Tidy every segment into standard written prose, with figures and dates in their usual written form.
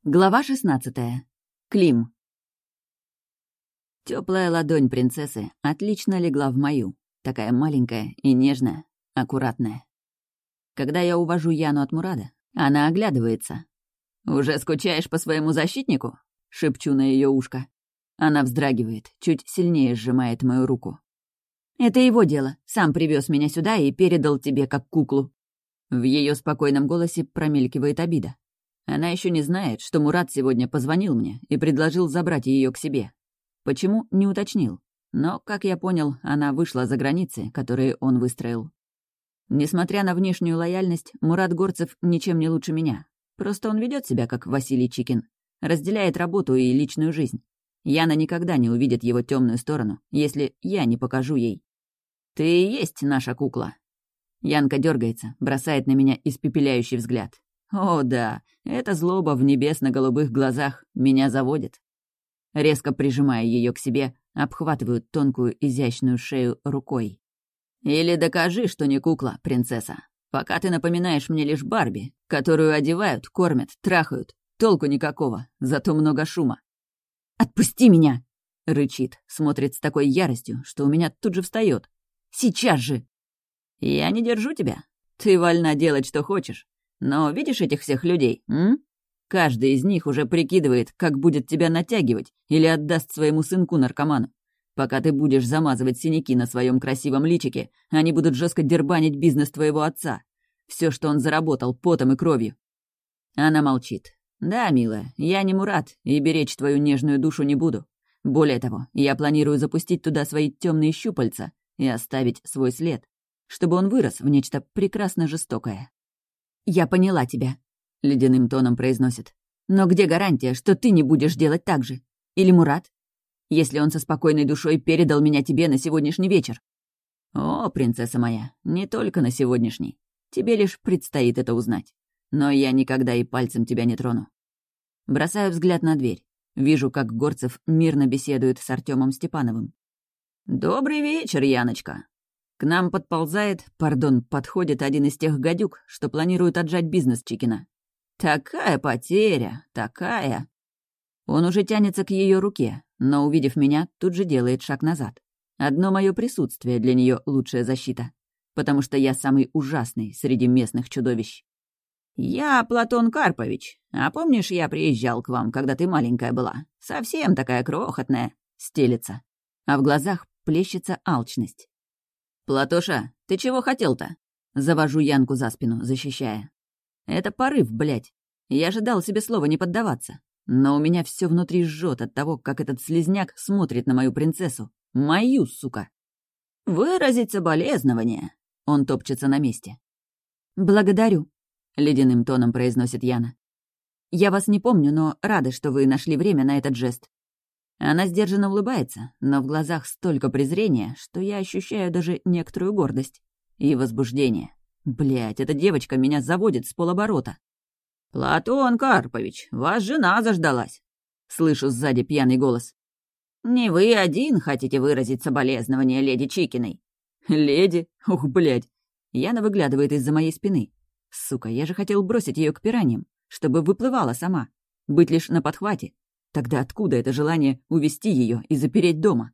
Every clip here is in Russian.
Глава 16. Клим. Теплая ладонь принцессы отлично легла в мою, такая маленькая и нежная, аккуратная. Когда я увожу Яну от Мурада, она оглядывается. «Уже скучаешь по своему защитнику?» — шепчу на ее ушко. Она вздрагивает, чуть сильнее сжимает мою руку. «Это его дело. Сам привез меня сюда и передал тебе как куклу». В ее спокойном голосе промелькивает обида. Она еще не знает, что Мурат сегодня позвонил мне и предложил забрать ее к себе. Почему, не уточнил. Но, как я понял, она вышла за границы, которые он выстроил. Несмотря на внешнюю лояльность, Мурат Горцев ничем не лучше меня. Просто он ведет себя, как Василий Чикин. Разделяет работу и личную жизнь. Яна никогда не увидит его темную сторону, если я не покажу ей. «Ты и есть наша кукла». Янка дергается, бросает на меня испепеляющий взгляд. О, да, эта злоба в небесно-голубых глазах меня заводит. Резко прижимая ее к себе, обхватываю тонкую изящную шею рукой. Или докажи, что не кукла, принцесса. Пока ты напоминаешь мне лишь Барби, которую одевают, кормят, трахают. Толку никакого, зато много шума. «Отпусти меня!» — рычит, смотрит с такой яростью, что у меня тут же встает. «Сейчас же!» «Я не держу тебя. Ты вольна делать, что хочешь. Но видишь этих всех людей, м? Каждый из них уже прикидывает, как будет тебя натягивать или отдаст своему сынку-наркоману. Пока ты будешь замазывать синяки на своем красивом личике, они будут жестко дербанить бизнес твоего отца. Все, что он заработал потом и кровью». Она молчит. «Да, милая, я не Мурат, и беречь твою нежную душу не буду. Более того, я планирую запустить туда свои темные щупальца и оставить свой след, чтобы он вырос в нечто прекрасно жестокое». «Я поняла тебя», — ледяным тоном произносит. «Но где гарантия, что ты не будешь делать так же? Или Мурат? Если он со спокойной душой передал меня тебе на сегодняшний вечер?» «О, принцесса моя, не только на сегодняшний. Тебе лишь предстоит это узнать. Но я никогда и пальцем тебя не трону». Бросаю взгляд на дверь. Вижу, как Горцев мирно беседует с Артёмом Степановым. «Добрый вечер, Яночка». К нам подходит один из тех гадюк, что планируют отжать бизнес Чикина. Такая потеря, такая. Он уже тянется к ее руке, но, увидев меня, тут же делает шаг назад. Одно мое присутствие для нее лучшая защита, потому что я самый ужасный среди местных чудовищ. «Я Платон Карпович. А помнишь, я приезжал к вам, когда ты маленькая была? Совсем такая крохотная», — стелется. А в глазах плещется алчность. «Платоша, ты чего хотел-то?» Завожу Янку за спину, защищая. Это порыв, блядь. Я же дал себе слово не поддаваться. Но у меня все внутри жжет от того, как этот слизняк смотрит на мою принцессу. Мою, сука. «Выразить соболезнование». Он топчется на месте. «Благодарю», — ледяным тоном произносит Яна. «Я вас не помню, но рада, что вы нашли время на этот жест». Она сдержанно улыбается, но в глазах столько презрения, что я ощущаю даже некоторую гордость. И возбуждение. Блядь, эта девочка меня заводит с полоборота. «Платон Карпович, вас жена заждалась!» Слышу сзади пьяный голос. «Не вы один хотите выразить соболезнование леди Чикиной?» «Леди? Ух, блядь!» Яна выглядывает из-за моей спины. Сука, я же хотел бросить ее к пираньям, чтобы выплывала сама. Быть лишь на подхвате. Тогда откуда это желание увести ее и запереть дома?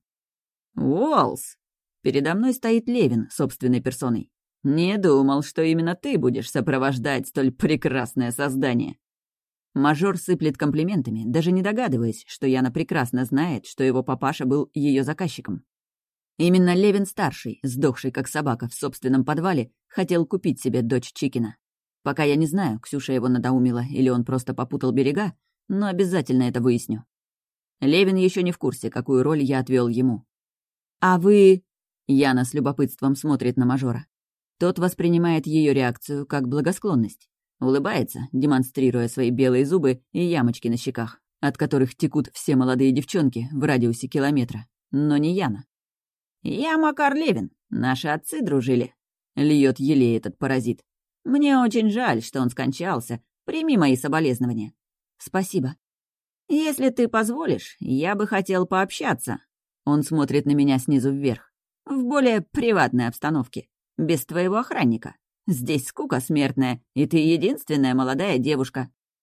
«Уолс!» Передо мной стоит Левин собственной персоной. «Не думал, что именно ты будешь сопровождать столь прекрасное создание». Мажор сыплет комплиментами, даже не догадываясь, что Яна прекрасно знает, что его папаша был ее заказчиком. Именно Левин-старший, сдохший как собака в собственном подвале, хотел купить себе дочь Чикина. Пока я не знаю, Ксюша его надоумила или он просто попутал берега, но обязательно это выясню. Левин еще не в курсе, какую роль я отвел ему. «А вы...» Яна с любопытством смотрит на мажора. Тот воспринимает ее реакцию как благосклонность. Улыбается, демонстрируя свои белые зубы и ямочки на щеках, от которых текут все молодые девчонки в радиусе километра. Но не Яна. «Я Макар Левин. Наши отцы дружили», — льет елей этот паразит. «Мне очень жаль, что он скончался. Прими мои соболезнования». «Спасибо». «Если ты позволишь, я бы хотел пообщаться». Он смотрит на меня снизу вверх. «В более приватной обстановке. Без твоего охранника. Здесь скука смертная, и ты единственная молодая девушка».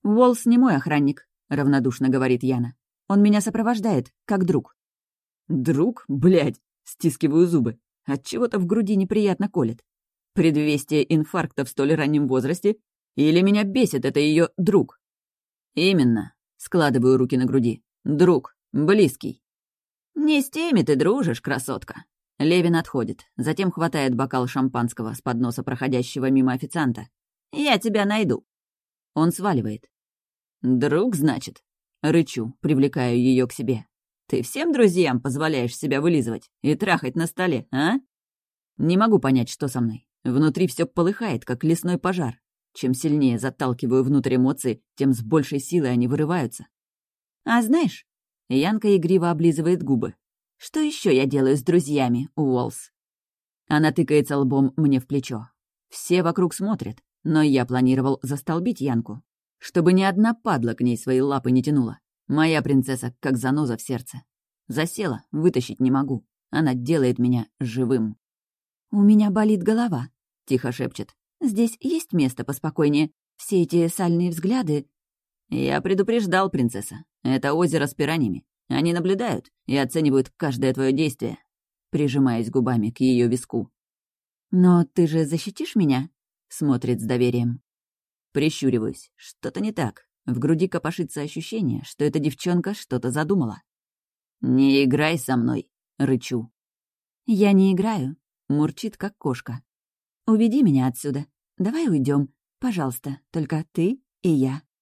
«Уолс не мой охранник», — равнодушно говорит Яна. «Он меня сопровождает, как друг». «Друг? Блядь!» — стискиваю зубы. Отчего-то в груди неприятно колет. Предвестие инфаркта в столь раннем возрасте? Или меня бесит это ее друг? «Именно», — складываю руки на груди. «Друг. Близкий». «Не с теми ты дружишь, красотка». Левин отходит, затем хватает бокал шампанского с подноса проходящего мимо официанта. «Я тебя найду». Он сваливает. «Друг, значит?» Рычу, привлекаю ее к себе. «Ты всем друзьям позволяешь себя вылизывать и трахать на столе, а?» Не могу понять, что со мной. Внутри все полыхает, как лесной пожар. Чем сильнее заталкиваю внутрь эмоции, тем с большей силой они вырываются. «А знаешь...» Янка игриво облизывает губы. «Что еще я делаю с друзьями, Уолс?» Она тыкается лбом мне в плечо. Все вокруг смотрят, но я планировал застолбить Янку, чтобы ни одна падла к ней свои лапы не тянула. Моя принцесса как заноза в сердце. Засела, вытащить не могу. Она делает меня живым. «У меня болит голова», — тихо шепчет. «Здесь есть место поспокойнее? Все эти сальные взгляды...» «Я предупреждал, принцесса. Это озеро с пираньями. Они наблюдают и оценивают каждое твое действие», прижимаясь губами к ее виску. «Но ты же защитишь меня?» — смотрит с доверием. Прищуриваюсь. Что-то не так. В груди копошится ощущение, что эта девчонка что-то задумала. «Не играй со мной», — рычу. «Я не играю», — мурчит, как кошка. «Уведи меня отсюда. Давай уйдем. Пожалуйста, только ты и я».